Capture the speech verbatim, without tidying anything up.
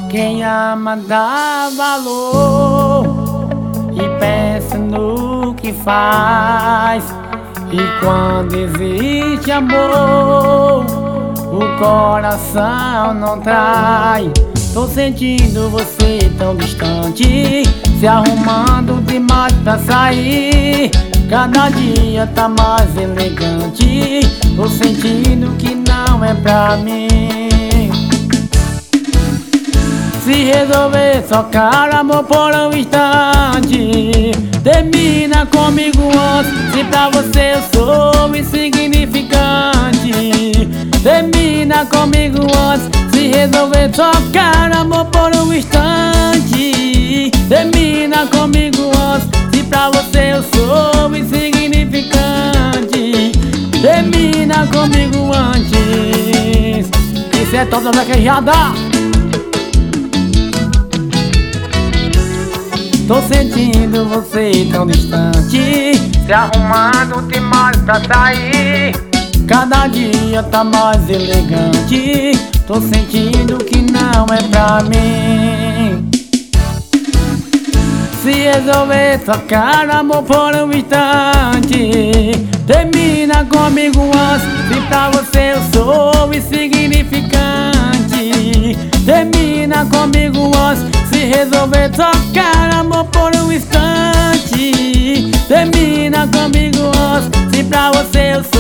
Quem ama dá valor e pensa no que faz. E quando existe amor, o coração não trai. Tô sentindo você tão distante, se arrumando demais pra sair. Cada dia tá mais elegante, tô sentindo que não é pra mim. Se resolver socar amor por um instante, termina comigo antes, se pra você eu sou insignificante. Termina comigo antes, se resolver socar amor por um instante. Termina comigo antes, se pra você eu sou insignificante. Termina comigo antes. Isso é toda vaquejada. Tô sentindo você tão distante, se arrumando demais pra sair. Cada dia tá mais elegante, tô sentindo que não é pra mim. Se resolver tocar amor por um instante, termina comigo antes, se pra você eu sou insignificante. Termina comigo antes, se resolver tocar amor por um instante. Termina comigo antes, se pra você eu sou